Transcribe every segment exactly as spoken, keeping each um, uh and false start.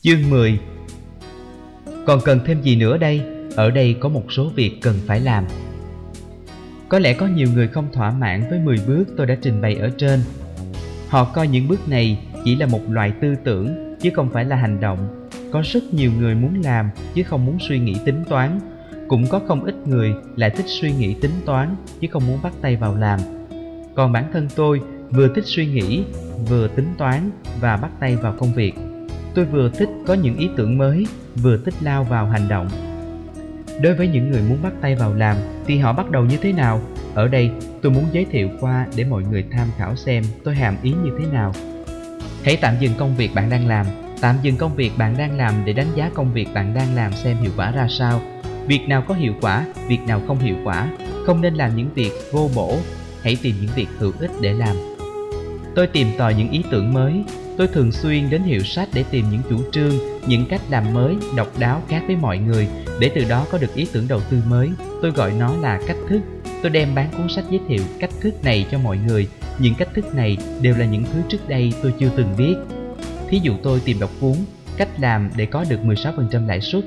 Chương mười. Còn cần thêm gì nữa đây? Ở đây có một số việc cần phải làm. Có lẽ có nhiều người không thỏa mãn với mười bước tôi đã trình bày ở trên. Họ coi những bước này chỉ là một loại tư tưởng chứ không phải là hành động. Có rất nhiều người muốn làm chứ không muốn suy nghĩ tính toán. Cũng có không ít người lại thích suy nghĩ tính toán chứ không muốn bắt tay vào làm. Còn bản thân tôi vừa thích suy nghĩ, vừa tính toán và bắt tay vào công việc. Tôi vừa thích có những ý tưởng mới, vừa thích lao vào hành động. Đối với những người muốn bắt tay vào làm thì họ bắt đầu như thế nào? Ở đây tôi muốn giới thiệu qua để mọi người tham khảo xem tôi hàm ý như thế nào. Hãy tạm dừng công việc bạn đang làm. Tạm dừng công việc bạn đang làm để đánh giá công việc bạn đang làm xem hiệu quả ra sao. Việc nào có hiệu quả, việc nào không hiệu quả. Không nên làm những việc vô bổ. Hãy tìm những việc hữu ích để làm. Tôi tìm tòi những ý tưởng mới. Tôi thường xuyên đến hiệu sách để tìm những chủ trương, những cách làm mới, độc đáo khác với mọi người, để từ đó có được ý tưởng đầu tư mới. Tôi gọi nó là cách thức. Tôi đem bán cuốn sách giới thiệu cách thức này cho mọi người. Những cách thức này đều là những thứ trước đây tôi chưa từng biết. Thí dụ tôi tìm đọc cuốn Cách làm để có được mười sáu phần trăm lãi suất.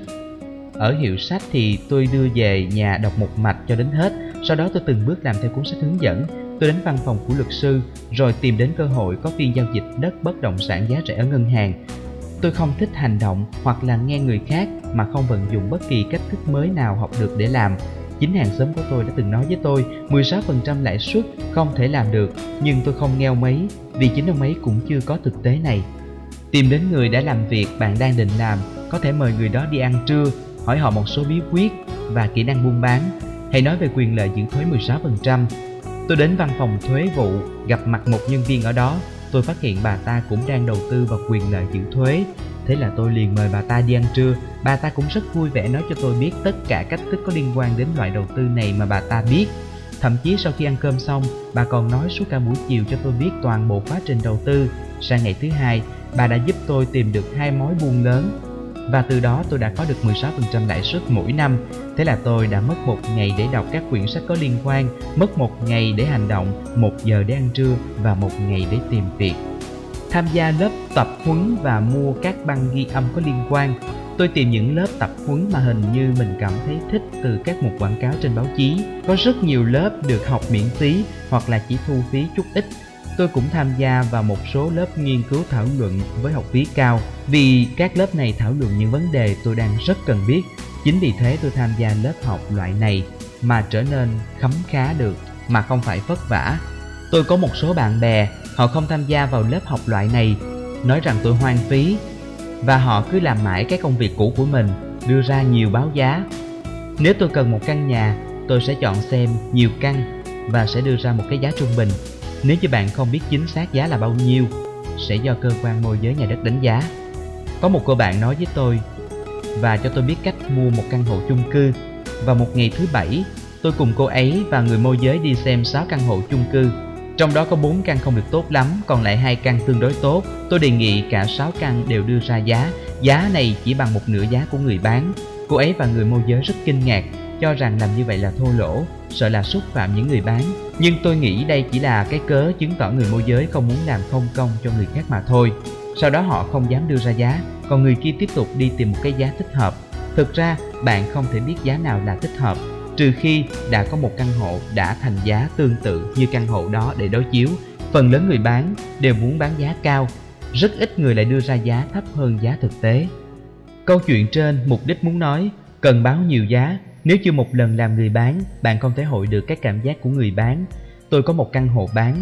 Ở hiệu sách thì tôi đưa về nhà đọc một mạch cho đến hết. Sau đó tôi từng bước làm theo cuốn sách hướng dẫn. Tôi đến văn phòng của luật sư, rồi tìm đến cơ hội có phiên giao dịch đất bất động sản giá rẻ ở ngân hàng. Tôi không thích hành động hoặc là nghe người khác mà không vận dụng bất kỳ cách thức mới nào học được để làm. Chính hàng xóm của tôi đã từng nói với tôi mười sáu phần trăm lãi suất không thể làm được, nhưng tôi không nghe ông ấy vì chính ông ấy cũng chưa có thực tế này. Tìm đến người đã làm việc bạn đang định làm, có thể mời người đó đi ăn trưa, hỏi họ một số bí quyết và kỹ năng buôn bán. Hãy nói về quyền lợi giữ thuế mười sáu phần trăm. Tôi đến văn phòng thuế vụ, gặp mặt một nhân viên ở đó. Tôi phát hiện bà ta cũng đang đầu tư vào quyền lợi giữ thuế. Thế là tôi liền mời bà ta đi ăn trưa. Bà ta cũng rất vui vẻ nói cho tôi biết tất cả cách thức có liên quan đến loại đầu tư này mà bà ta biết. Thậm chí sau khi ăn cơm xong, bà còn nói suốt cả buổi chiều cho tôi biết toàn bộ quá trình đầu tư. Sang ngày thứ hai, bà đã giúp tôi tìm được hai mối buôn lớn. Và từ đó tôi đã có được mười sáu phần trăm lãi suất mỗi năm. Thế là tôi đã mất một ngày để đọc các quyển sách có liên quan, mất một ngày để hành động, một giờ để ăn trưa và một ngày để tìm việc. Tham gia lớp tập huấn và mua các băng ghi âm có liên quan. Tôi tìm những lớp tập huấn mà hình như mình cảm thấy thích từ các mục quảng cáo trên báo chí. Có rất nhiều lớp được học miễn phí hoặc là chỉ thu phí chút ít. Tôi cũng tham gia vào một số lớp nghiên cứu thảo luận với học phí cao, vì các lớp này thảo luận những vấn đề tôi đang rất cần biết. Chính vì thế tôi tham gia lớp học loại này mà trở nên khấm khá được, mà không phải vất vả. Tôi có một số bạn bè, họ không tham gia vào lớp học loại này, nói rằng tôi hoang phí, và họ cứ làm mãi cái công việc cũ của mình, đưa ra nhiều báo giá. Nếu tôi cần một căn nhà, tôi sẽ chọn xem nhiều căn và sẽ đưa ra một cái giá trung bình. Nếu như bạn không biết chính xác giá là bao nhiêu, sẽ do cơ quan môi giới nhà đất đánh giá. Có một cô bạn nói với tôi và cho tôi biết cách mua một căn hộ chung cư. Vào một ngày thứ bảy, tôi cùng cô ấy và người môi giới đi xem sáu căn hộ chung cư. Trong đó có bốn căn không được tốt lắm, còn lại hai căn tương đối tốt. Tôi đề nghị cả sáu căn đều đưa ra giá. Giá này chỉ bằng một nửa giá của người bán. Cô ấy và người môi giới rất kinh ngạc, cho rằng làm như vậy là thô lỗ, sợ là xúc phạm những người bán. Nhưng tôi nghĩ đây chỉ là cái cớ chứng tỏ người môi giới không muốn làm không công cho người khác mà thôi. Sau đó họ không dám đưa ra giá, còn người kia tiếp tục đi tìm một cái giá thích hợp. Thực ra bạn không thể biết giá nào là thích hợp, trừ khi đã có một căn hộ đã thành giá tương tự như căn hộ đó để đối chiếu. Phần lớn người bán đều muốn bán giá cao, rất ít người lại đưa ra giá thấp hơn giá thực tế. Câu chuyện trên mục đích muốn nói, cần báo nhiều giá. Nếu chưa một lần làm người bán, bạn không thể hội được cái cảm giác của người bán. Tôi có một căn hộ bán,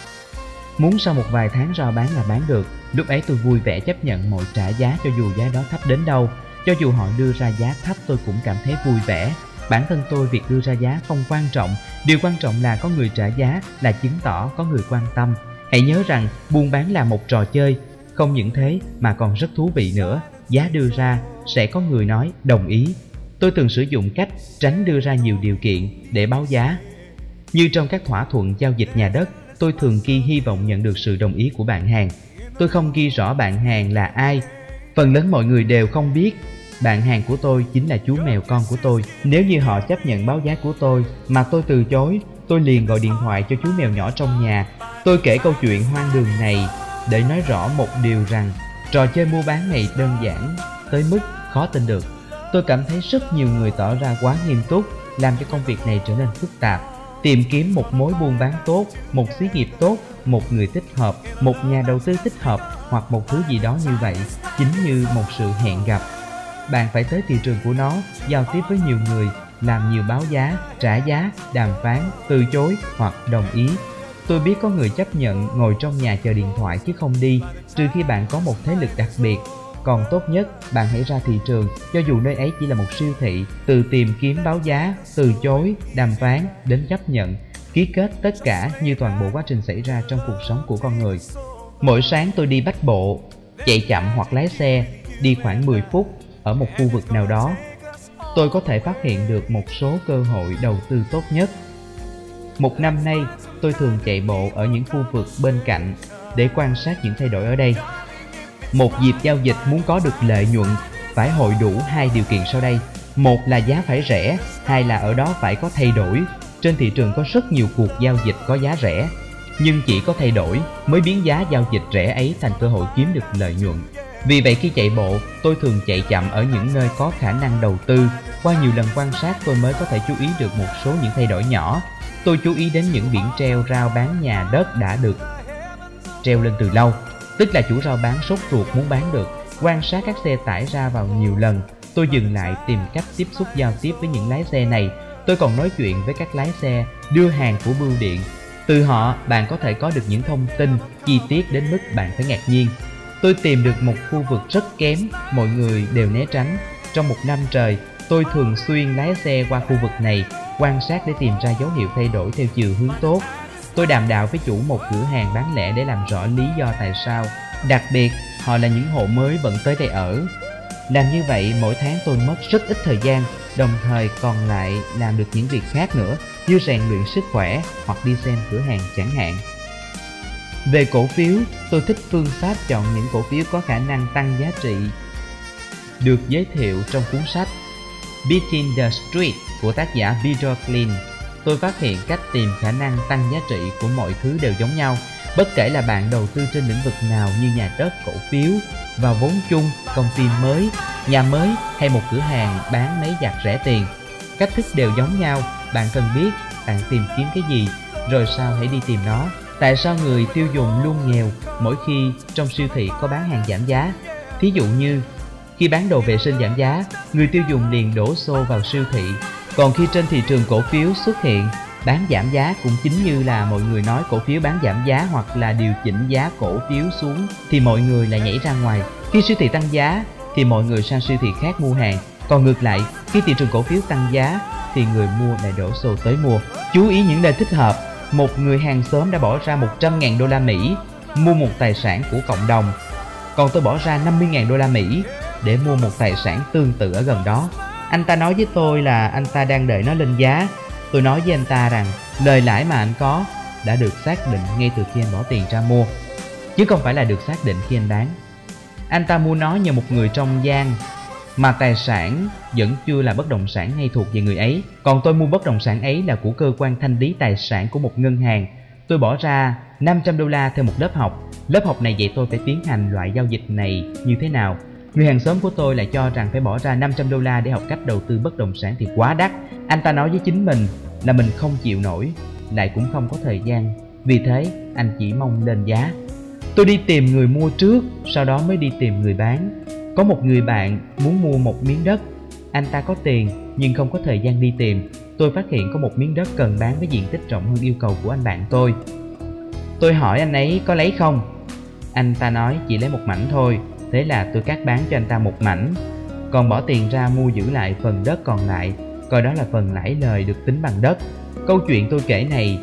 muốn sau một vài tháng rao bán là bán được. Lúc ấy tôi vui vẻ chấp nhận mọi trả giá cho dù giá đó thấp đến đâu. Cho dù họ đưa ra giá thấp tôi cũng cảm thấy vui vẻ. Bản thân tôi việc đưa ra giá không quan trọng. Điều quan trọng là có người trả giá là chứng tỏ có người quan tâm. Hãy nhớ rằng buôn bán là một trò chơi. Không những thế mà còn rất thú vị nữa. Giá đưa ra sẽ có người nói đồng ý. Tôi thường sử dụng cách tránh đưa ra nhiều điều kiện để báo giá. Như trong các thỏa thuận giao dịch nhà đất, tôi thường ghi hy vọng nhận được sự đồng ý của bạn hàng. Tôi không ghi rõ bạn hàng là ai. Phần lớn mọi người đều không biết. Bạn hàng của tôi chính là chú mèo con của tôi. Nếu như họ chấp nhận báo giá của tôi mà tôi từ chối, tôi liền gọi điện thoại cho chú mèo nhỏ trong nhà. Tôi kể câu chuyện hoang đường này để nói rõ một điều rằng Trò chơi mua bán này đơn giản tới mức khó tin được. Tôi cảm thấy rất nhiều người tỏ ra quá nghiêm túc, làm cho công việc này trở nên phức tạp. Tìm kiếm một mối buôn bán tốt, một xí nghiệp tốt, một người thích hợp, một nhà đầu tư thích hợp hoặc một thứ gì đó như vậy chính như một sự hẹn gặp. Bạn phải tới thị trường của nó, giao tiếp với nhiều người, làm nhiều báo giá, trả giá, đàm phán, từ chối hoặc đồng ý. Tôi biết có người chấp nhận ngồi trong nhà chờ điện thoại chứ không đi, trừ khi bạn có một thế lực đặc biệt. Còn tốt nhất, bạn hãy ra thị trường, cho dù nơi ấy chỉ là một siêu thị, từ tìm kiếm báo giá, từ chối, đàm phán, đến chấp nhận, ký kết, tất cả như toàn bộ quá trình xảy ra trong cuộc sống của con người. Mỗi sáng tôi đi bách bộ, chạy chậm hoặc lái xe, đi khoảng mười phút ở một khu vực nào đó. Tôi có thể phát hiện được một số cơ hội đầu tư tốt nhất. Một năm nay, tôi thường chạy bộ ở những khu vực bên cạnh để quan sát những thay đổi ở đây. Một dịp giao dịch muốn có được lợi nhuận phải hội đủ hai điều kiện sau đây. Một là giá phải rẻ, hai là ở đó phải có thay đổi. Trên thị trường có rất nhiều cuộc giao dịch có giá rẻ, nhưng chỉ có thay đổi mới biến giá giao dịch rẻ ấy thành cơ hội kiếm được lợi nhuận. Vì vậy khi chạy bộ, tôi thường chạy chậm ở những nơi có khả năng đầu tư. Qua nhiều lần quan sát tôi mới có thể chú ý được một số những thay đổi nhỏ. Tôi chú ý đến những biển treo rao bán nhà đất đã được treo lên từ lâu, tức là chủ rao bán sốt ruột muốn bán được. Quan sát các xe tải ra vào nhiều lần, tôi dừng lại tìm cách tiếp xúc giao tiếp với những lái xe này. Tôi còn nói chuyện với các lái xe đưa hàng của bưu điện. Từ họ, bạn có thể có được những thông tin chi tiết đến mức bạn phải ngạc nhiên. Tôi tìm được một khu vực rất kém, mọi người đều né tránh. Trong một năm trời, tôi thường xuyên lái xe qua khu vực này, quan sát để tìm ra dấu hiệu thay đổi theo chiều hướng tốt. Tôi đàm đạo với chủ một cửa hàng bán lẻ để làm rõ lý do tại sao. Đặc biệt, họ là những hộ mới vẫn tới đây ở. Làm như vậy, mỗi tháng tôi mất rất ít thời gian, đồng thời còn lại làm được những việc khác nữa, như rèn luyện sức khỏe hoặc đi xem cửa hàng chẳng hạn. Về cổ phiếu, tôi thích phương pháp chọn những cổ phiếu có khả năng tăng giá trị được giới thiệu trong cuốn sách Beating the Street của tác giả Peter Lynch. Tôi phát hiện cách tìm khả năng tăng giá trị của mọi thứ đều giống nhau, bất kể là bạn đầu tư trên lĩnh vực nào như nhà đất, cổ phiếu, vào vốn chung, công ty mới, nhà mới hay một cửa hàng bán máy giặt rẻ tiền. Cách thức đều giống nhau, bạn cần biết bạn tìm kiếm cái gì, rồi sau hãy đi tìm nó. Tại sao người tiêu dùng luôn nghèo mỗi khi trong siêu thị có bán hàng giảm giá? Thí dụ như, khi bán đồ vệ sinh giảm giá, người tiêu dùng liền đổ xô vào siêu thị. Còn khi trên thị trường cổ phiếu xuất hiện bán giảm giá, cũng chính như là mọi người nói cổ phiếu bán giảm giá hoặc là điều chỉnh giá cổ phiếu xuống, thì mọi người lại nhảy ra ngoài. Khi siêu thị tăng giá thì mọi người sang siêu thị khác mua hàng. Còn ngược lại, khi thị trường cổ phiếu tăng giá thì người mua lại đổ xô tới mua. Chú ý những nơi thích hợp. Một người hàng xóm đã bỏ ra một trăm nghìn đô la Mỹ mua một tài sản của cộng đồng, còn tôi bỏ ra năm mươi nghìn đô la Mỹ để mua một tài sản tương tự ở gần đó. Anh ta nói với tôi là anh ta đang đợi nó lên giá. Tôi nói với anh ta rằng lời lãi mà anh có đã được xác định ngay từ khi anh bỏ tiền ra mua, chứ không phải là được xác định khi anh bán. Anh ta mua nó nhờ một người trong gian, mà tài sản vẫn chưa là bất động sản hay thuộc về người ấy. Còn tôi mua bất động sản ấy là của cơ quan thanh lý tài sản của một ngân hàng. Tôi bỏ ra năm trăm đô la theo một lớp học. Lớp học này dạy tôi phải tiến hành loại giao dịch này như thế nào. Người hàng xóm của tôi lại cho rằng phải bỏ ra năm trăm đô la để học cách đầu tư bất động sản thì quá đắt. Anh ta nói với chính mình là mình không chịu nổi, lại cũng không có thời gian. Vì thế, anh chỉ mong lên giá. Tôi đi tìm người mua trước, sau đó mới đi tìm người bán. Có một người bạn muốn mua một miếng đất. Anh ta có tiền nhưng không có thời gian đi tìm. Tôi phát hiện có một miếng đất cần bán với diện tích rộng hơn yêu cầu của anh bạn tôi. Tôi hỏi anh ấy có lấy không? Anh ta nói chỉ lấy một mảnh thôi. Thế là tôi cắt bán cho anh ta một mảnh, còn bỏ tiền ra mua giữ lại phần đất còn lại, coi đó là phần lãi lời được tính bằng đất. Câu chuyện tôi kể này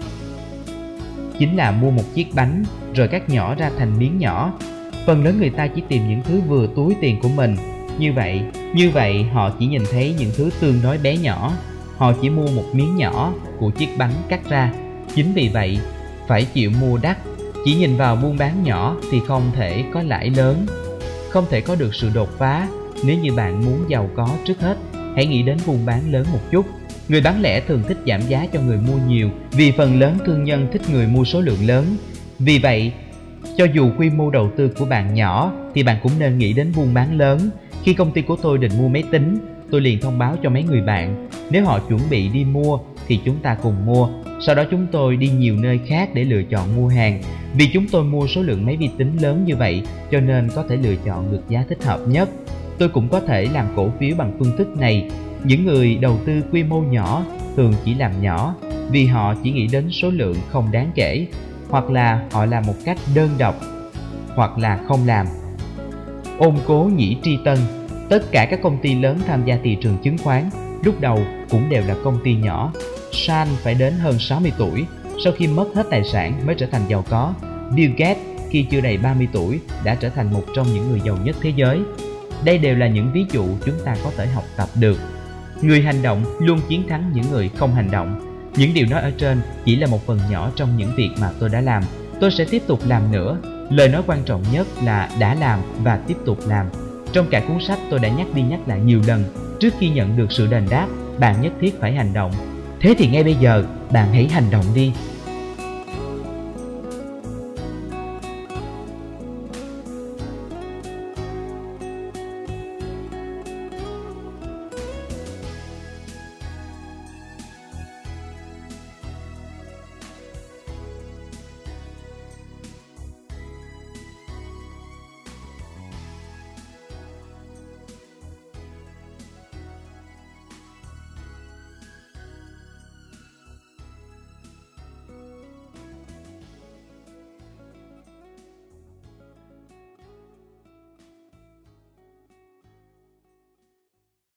chính là mua một chiếc bánh rồi cắt nhỏ ra thành miếng nhỏ. Phần lớn người ta chỉ tìm những thứ vừa túi tiền của mình. Như vậy, như vậy họ chỉ nhìn thấy những thứ tương đối bé nhỏ. Họ chỉ mua một miếng nhỏ của chiếc bánh cắt ra. Chính vì vậy, phải chịu mua đắt. Chỉ nhìn vào buôn bán nhỏ thì không thể có lãi lớn, không thể có được sự đột phá. Nếu như bạn muốn giàu có, trước hết hãy nghĩ đến buôn bán lớn một chút. Người bán lẻ thường thích giảm giá cho người mua nhiều, vì phần lớn thương nhân thích người mua số lượng lớn. Vì vậy, Cho dù quy mô đầu tư của bạn nhỏ thì bạn cũng nên nghĩ đến buôn bán lớn. Khi công ty của tôi định mua máy tính, tôi liền thông báo cho mấy người bạn. Nếu họ chuẩn bị đi mua thì chúng ta cùng mua. Sau đó chúng tôi đi nhiều nơi khác để lựa chọn mua hàng. Vì chúng tôi mua số lượng máy vi tính lớn như vậy cho nên có thể lựa chọn được giá thích hợp nhất. Tôi cũng có thể làm cổ phiếu bằng phương thức này. Những người đầu tư quy mô nhỏ thường chỉ làm nhỏ vì họ chỉ nghĩ đến số lượng không đáng kể, hoặc là họ làm một cách đơn độc, hoặc là không làm. Ôn cố nhĩ tri tân. Tất cả các công ty lớn tham gia thị trường chứng khoán lúc đầu cũng đều là công ty nhỏ. San phải đến hơn sáu mươi tuổi, sau khi mất hết tài sản mới trở thành giàu có. Bill Gates khi chưa đầy ba mươi tuổi đã trở thành một trong những người giàu nhất thế giới. Đây đều là những ví dụ chúng ta có thể học tập được. Người hành động luôn chiến thắng những người không hành động. Những điều nói ở trên chỉ là một phần nhỏ trong những việc mà tôi đã làm. Tôi sẽ tiếp tục làm nữa. Lời nói quan trọng nhất là đã làm và tiếp tục làm. Trong cả cuốn sách tôi đã nhắc đi nhắc lại nhiều lần, trước khi nhận được sự đền đáp, bạn nhất thiết phải hành động. Thế thì ngay bây giờ, bạn hãy hành động đi.